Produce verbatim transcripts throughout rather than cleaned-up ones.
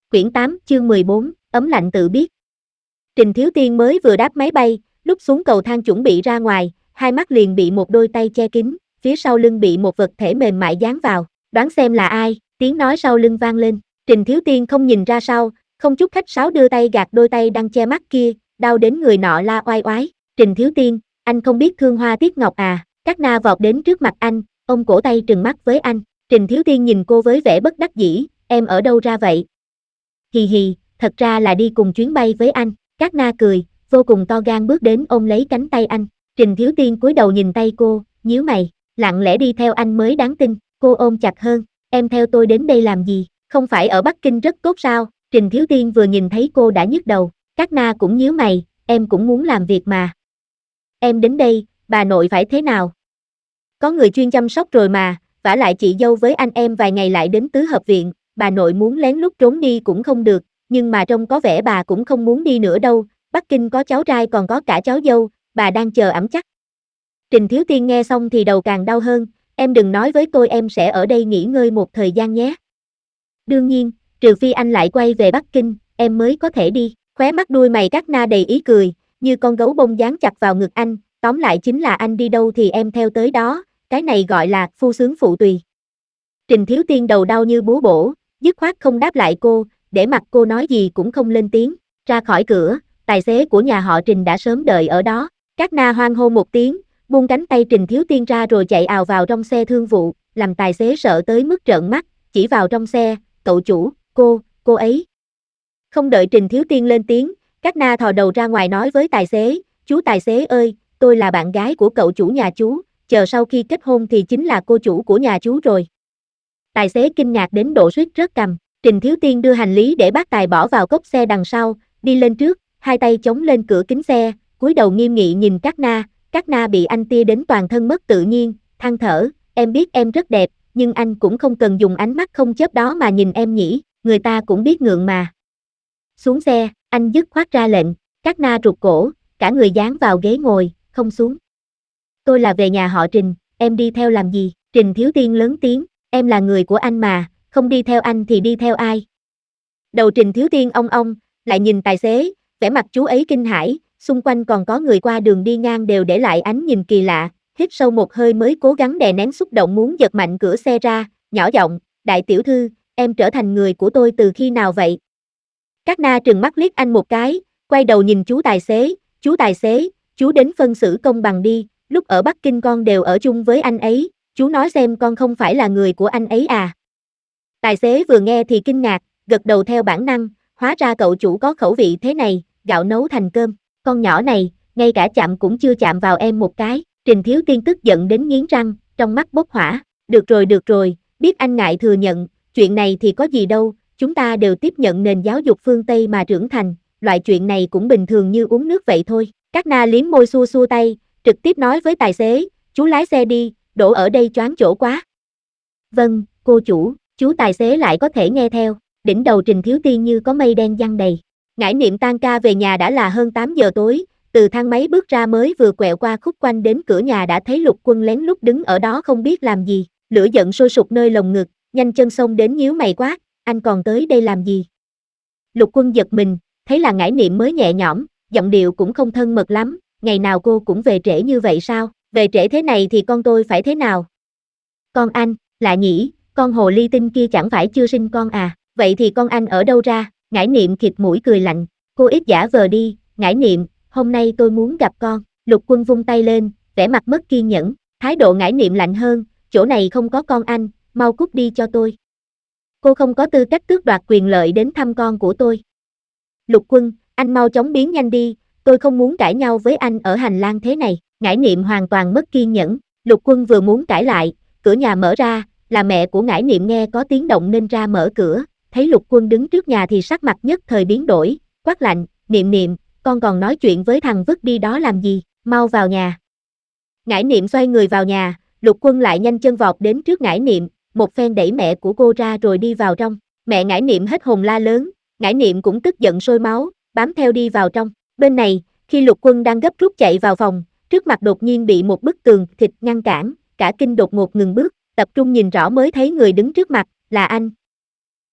Quyển tám, chương mười bốn, ấm lạnh tự biết. Trình Thiếu Tiên mới vừa đáp máy bay, lúc xuống cầu thang chuẩn bị ra ngoài, hai mắt liền bị một đôi tay che kín, phía sau lưng bị một vật thể mềm mại dán vào. Đoán xem là ai, tiếng nói sau lưng vang lên. Trình Thiếu Tiên không nhìn ra sau, không chút khách sáo đưa tay gạt đôi tay đang che mắt kia, đau đến người nọ la oai oái. Trình Thiếu Tiên, anh không biết thương hoa tiếc ngọc à? Cát Na vọt đến trước mặt anh, ôm cổ tay trừng mắt với anh. Trình Thiếu Tiên nhìn cô với vẻ bất đắc dĩ, em ở đâu ra vậy? Hì hì, thật ra là đi cùng chuyến bay với anh. Cát Na cười, vô cùng to gan bước đến ôm lấy cánh tay anh. Trình Thiếu Tiên cúi đầu nhìn tay cô, nhíu mày, lặng lẽ đi theo anh mới đáng tin. Cô ôm chặt hơn, em theo tôi đến đây làm gì? Không phải ở Bắc Kinh rất tốt sao? Trình Thiếu Tiên vừa nhìn thấy cô đã nhức đầu. Cát Na cũng nhíu mày, em cũng muốn làm việc mà. Em đến đây, bà nội phải thế nào? Có người chuyên chăm sóc rồi mà, vả lại chị dâu với anh em vài ngày lại đến tứ hợp viện, bà nội muốn lén lút trốn đi cũng không được, nhưng mà trông có vẻ bà cũng không muốn đi nữa đâu, Bắc Kinh có cháu trai còn có cả cháu dâu, bà đang chờ ẵm chắc. Trình Thiếu Tiên nghe xong thì đầu càng đau hơn, em đừng nói với tôi em sẽ ở đây nghỉ ngơi một thời gian nhé. Đương nhiên, trừ phi anh lại quay về Bắc Kinh, em mới có thể đi. Khóe mắt đuôi mày Cát Na đầy ý cười, như con gấu bông dán chặt vào ngực anh, tóm lại chính là anh đi đâu thì em theo tới đó, cái này gọi là phu sướng phụ tùy. Trình Thiếu Tiên đầu đau như búa bổ, dứt khoát không đáp lại cô, để mặc cô nói gì cũng không lên tiếng. Ra khỏi cửa, tài xế của nhà họ Trình đã sớm đợi ở đó. Cát Na hoan hô một tiếng, buông cánh tay Trình Thiếu Tiên ra rồi chạy ào vào trong xe thương vụ, làm tài xế sợ tới mức trợn mắt, chỉ vào trong xe, cậu chủ, cô, cô ấy. Không đợi Trình Thiếu Tiên lên tiếng, Cát Na thò đầu ra ngoài nói với tài xế, chú tài xế ơi, tôi là bạn gái của cậu chủ nhà chú, chờ sau khi kết hôn thì chính là cô chủ của nhà chú rồi. Tài xế kinh ngạc đến độ suýt rớt cằm. Trình Thiếu Tiên đưa hành lý để bác tài bỏ vào cốp xe đằng sau, đi lên trước, hai tay chống lên cửa kính xe, cúi đầu nghiêm nghị nhìn Cát Na. Cát Na bị anh tia đến toàn thân mất tự nhiên, than thở, em biết em rất đẹp, nhưng anh cũng không cần dùng ánh mắt không chớp đó mà nhìn em nhỉ, người ta cũng biết ngượng mà. Xuống xe, anh dứt khoát ra lệnh. Cát Na rụt cổ, cả người dán vào ghế ngồi, không xuống. Tôi là về nhà họ Trình, em đi theo làm gì? Trình Thiếu Tiên lớn tiếng, em là người của anh mà, không đi theo anh thì đi theo ai? Đầu Trình Thiếu Tiên ong ong, lại nhìn tài xế, vẻ mặt chú ấy kinh hãi, xung quanh còn có người qua đường đi ngang đều để lại ánh nhìn kỳ lạ, hít sâu một hơi mới cố gắng đè nén xúc động muốn giật mạnh cửa xe ra, nhỏ giọng, đại tiểu thư, em trở thành người của tôi từ khi nào vậy? Cát Na trừng mắt liếc anh một cái, quay đầu nhìn chú tài xế, chú tài xế, chú đến phân xử công bằng đi, lúc ở Bắc Kinh con đều ở chung với anh ấy, chú nói xem con không phải là người của anh ấy à. Tài xế vừa nghe thì kinh ngạc, gật đầu theo bản năng, hóa ra cậu chủ có khẩu vị thế này, gạo nấu thành cơm, con nhỏ này, ngay cả chạm cũng chưa chạm vào em một cái. Trình Thiếu Tiên tức giận đến nghiến răng, trong mắt bốc hỏa, được rồi được rồi, biết anh ngại thừa nhận, chuyện này thì có gì đâu, chúng ta đều tiếp nhận nền giáo dục phương Tây mà trưởng thành, loại chuyện này cũng bình thường như uống nước vậy thôi. Cát Na liếm môi xua xua tay, trực tiếp nói với tài xế, chú lái xe đi, đổ ở đây choáng chỗ quá. Vâng, cô chủ, chú tài xế lại có thể nghe theo, đỉnh đầu Trình Thiếu Tiên như có mây đen giăng đầy. Ngải Niệm tan ca về nhà đã là hơn tám giờ tối, từ thang máy bước ra mới vừa quẹo qua khúc quanh đến cửa nhà đã thấy Lục Quân lén lút đứng ở đó không biết làm gì, lửa giận sôi sục nơi lồng ngực, nhanh chân xông đến nhíu mày quát, anh còn tới đây làm gì? Lục Quân giật mình, thấy là Ngải Niệm mới nhẹ nhõm, giọng điệu cũng không thân mật lắm, ngày nào cô cũng về trễ như vậy sao? Về trễ thế này thì con tôi phải thế nào? Con anh, lạ nhỉ, con hồ ly tinh kia chẳng phải chưa sinh con à, vậy thì con anh ở đâu ra? Ngải Niệm khịt mũi cười lạnh, cô ít giả vờ đi, Ngải Niệm, hôm nay tôi muốn gặp con. Lục Quân vung tay lên, vẻ mặt mất kiên nhẫn, thái độ Ngải Niệm lạnh hơn, chỗ này không có con anh, mau cút đi cho tôi. Cô không có tư cách tước đoạt quyền lợi đến thăm con của tôi. Lục Quân, anh mau chóng biến nhanh đi, tôi không muốn cãi nhau với anh ở hành lang thế này. Ngải Niệm hoàn toàn mất kiên nhẫn, Lục Quân vừa muốn cãi lại, cửa nhà mở ra, là mẹ của Ngải Niệm nghe có tiếng động nên ra mở cửa, thấy Lục Quân đứng trước nhà thì sắc mặt nhất thời biến đổi, quát lạnh, Niệm Niệm, con còn nói chuyện với thằng vứt đi đó làm gì, mau vào nhà. Ngải Niệm xoay người vào nhà, Lục Quân lại nhanh chân vọt đến trước Ngải Niệm, một phen đẩy mẹ của cô ra rồi đi vào trong, mẹ Ngải Niệm hết hồn la lớn, Ngải Niệm cũng tức giận sôi máu, bám theo đi vào trong, bên này, khi Lục Quân đang gấp rút chạy vào phòng, trước mặt đột nhiên bị một bức tường thịt ngăn cản, cả kinh đột ngột ngừng bước, tập trung nhìn rõ mới thấy người đứng trước mặt, là anh.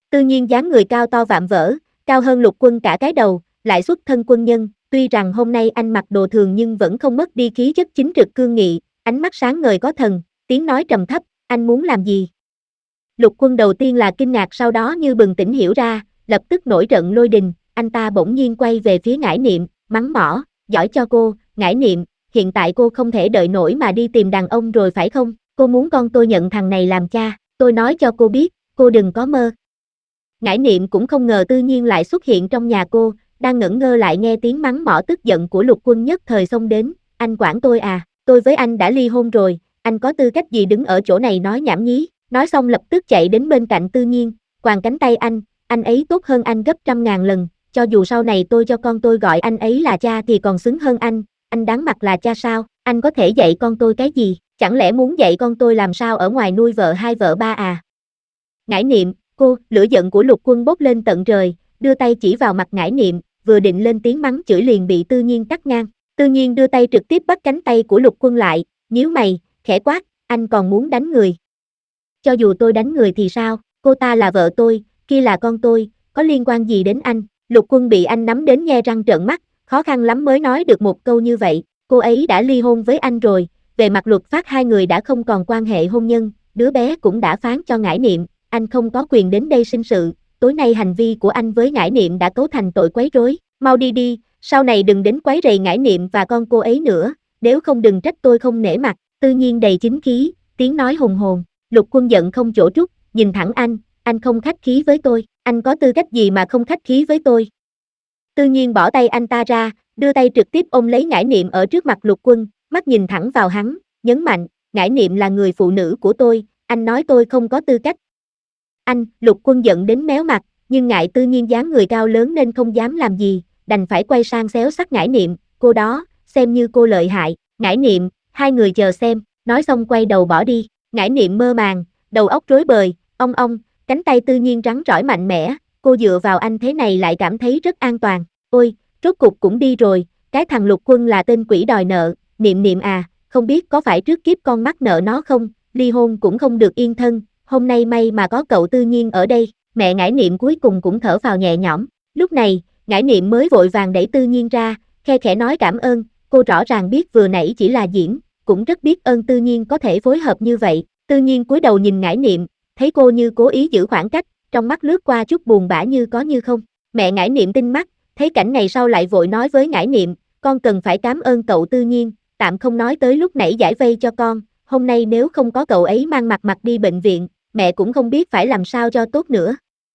Tư nhiên dáng người cao to vạm vỡ, cao hơn Lục Quân cả cái đầu, lại xuất thân quân nhân, tuy rằng hôm nay anh mặc đồ thường nhưng vẫn không mất đi khí chất chính trực cương nghị, ánh mắt sáng ngời có thần, tiếng nói trầm thấp, anh muốn làm gì? Lục Quân đầu tiên là kinh ngạc sau đó như bừng tỉnh hiểu ra, lập tức nổi trận lôi đình, anh ta bỗng nhiên quay về phía Ngải Niệm, mắng mỏ, giỏi cho cô, Ngải Niệm, hiện tại cô không thể đợi nổi mà đi tìm đàn ông rồi phải không? Cô muốn con tôi nhận thằng này làm cha, tôi nói cho cô biết, cô đừng có mơ. Ngải Niệm cũng không ngờ Tư Nhiên lại xuất hiện trong nhà cô, đang ngẩn ngơ lại nghe tiếng mắng mỏ tức giận của Lục Quân nhất thời xông đến, anh quản tôi à, tôi với anh đã ly hôn rồi, anh có tư cách gì đứng ở chỗ này nói nhảm nhí, nói xong lập tức chạy đến bên cạnh Tư Nhiên, quàng cánh tay anh, anh ấy tốt hơn anh gấp trăm ngàn lần, cho dù sau này tôi cho con tôi gọi anh ấy là cha thì còn xứng hơn anh, anh đáng mặt là cha sao, anh có thể dạy con tôi cái gì, chẳng lẽ muốn dạy con tôi làm sao ở ngoài nuôi vợ hai vợ ba à? Ngải Niệm, cô, lửa giận của Lục Quân bốc lên tận trời, đưa tay chỉ vào mặt Ngải Niệm, vừa định lên tiếng mắng chửi liền bị Tư Nhiên cắt ngang. Tư Nhiên đưa tay trực tiếp bắt cánh tay của Lục Quân lại, nhíu mày, khẽ quát, anh còn muốn đánh người. Cho dù tôi đánh người thì sao, cô ta là vợ tôi, kia là con tôi, có liên quan gì đến anh? Lục Quân bị anh nắm đến nhe răng trợn mắt, khó khăn lắm mới nói được một câu như vậy, cô ấy đã ly hôn với anh rồi, về mặt luật pháp hai người đã không còn quan hệ hôn nhân, đứa bé cũng đã phán cho Ngải Niệm, anh không có quyền đến đây sinh sự, tối nay hành vi của anh với Ngải Niệm đã cấu thành tội quấy rối, mau đi đi, sau này đừng đến quấy rầy Ngải Niệm và con cô ấy nữa, nếu không đừng trách tôi không nể mặt. Tư Nhiên đầy chính khí, tiếng nói hùng hồn, Lục Quân giận không chỗ trút, nhìn thẳng anh, anh không khách khí với tôi, anh có tư cách gì mà không khách khí với tôi? Tư Nhiên bỏ tay anh ta ra, đưa tay trực tiếp ôm lấy Ngải Niệm ở trước mặt Lục Quân, mắt nhìn thẳng vào hắn, nhấn mạnh, Ngải Niệm là người phụ nữ của tôi, anh nói tôi không có tư cách. Anh, Lục Quân giận đến méo mặt, nhưng ngại Tư Nhiên dáng người cao lớn nên không dám làm gì, đành phải quay sang xéo sắc Ngải Niệm, cô đó, xem như cô lợi hại, Ngải Niệm, hai người chờ xem, nói xong quay đầu bỏ đi, Ngải Niệm mơ màng, đầu óc rối bời, ong ong, cánh tay Tư Nhiên rắn rỏi mạnh mẽ, cô dựa vào anh thế này lại cảm thấy rất an toàn, ôi, rốt cục cũng đi rồi, cái thằng Lục Quân là tên quỷ đòi nợ, Niệm Niệm à, không biết có phải trước kiếp con mắc nợ nó không, ly hôn cũng không được yên thân, hôm nay may mà có cậu Tư Nhiên ở đây, mẹ Ngải Niệm cuối cùng cũng thở phào nhẹ nhõm, lúc này, Ngải Niệm mới vội vàng đẩy Tư Nhiên ra, khe khẽ nói cảm ơn, cô rõ ràng biết vừa nãy chỉ là diễn, cũng rất biết ơn Tư Nhiên có thể phối hợp như vậy, Tư Nhiên cúi đầu nhìn Ngải Niệm, thấy cô như cố ý giữ khoảng cách, trong mắt lướt qua chút buồn bã như có như không, mẹ Ngải Niệm tinh mắt, thấy cảnh này sau lại vội nói với Ngải Niệm, con cần phải cảm ơn cậu Tư Nhiên, tạm không nói tới lúc nãy giải vây cho con, hôm nay nếu không có cậu ấy mang mặt mặt đi bệnh viện, mẹ cũng không biết phải làm sao cho tốt nữa.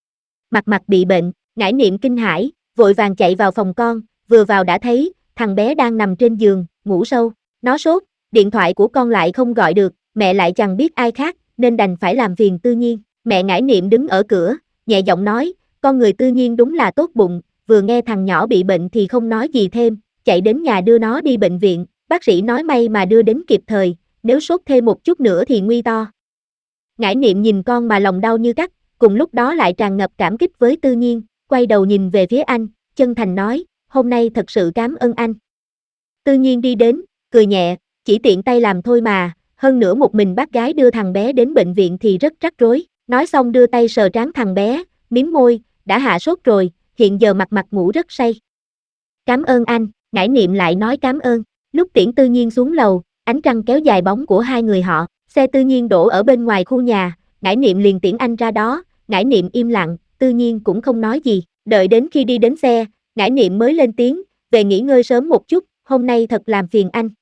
Mặt mặt bị bệnh, Ngải Niệm kinh hãi, vội vàng chạy vào phòng con, vừa vào đã thấy, thằng bé đang nằm trên giường, ngủ sâu, nó sốt, điện thoại của con lại không gọi được, mẹ lại chẳng biết ai khác, nên đành phải làm phiền Tư Nhiên, mẹ Ngải Niệm đứng ở cửa, nhẹ giọng nói, con người Tư Nhiên đúng là tốt bụng, vừa nghe thằng nhỏ bị bệnh thì không nói gì thêm, chạy đến nhà đưa nó đi bệnh viện, bác sĩ nói may mà đưa đến kịp thời, nếu sốt thêm một chút nữa thì nguy to. Ngải Niệm nhìn con mà lòng đau như cắt, cùng lúc đó lại tràn ngập cảm kích với Tư Nhiên, quay đầu nhìn về phía anh, chân thành nói, hôm nay thật sự cảm ơn anh. Tư Nhiên đi đến, cười nhẹ, chỉ tiện tay làm thôi mà, hơn nữa một mình bác gái đưa thằng bé đến bệnh viện thì rất rắc rối, nói xong đưa tay sờ trán thằng bé, mím môi, đã hạ sốt rồi, hiện giờ mặt mặt ngủ rất say. Cảm ơn anh, Ngải Niệm lại nói cảm ơn, lúc tiễn Tư Nhiên xuống lầu, ánh trăng kéo dài bóng của hai người họ, xe Tư Nhiên đổ ở bên ngoài khu nhà, Ngải Niệm liền tiễn anh ra đó, Ngải Niệm im lặng, Tư Nhiên cũng không nói gì, đợi đến khi đi đến xe, Ngải Niệm mới lên tiếng, về nghỉ ngơi sớm một chút, hôm nay thật làm phiền anh.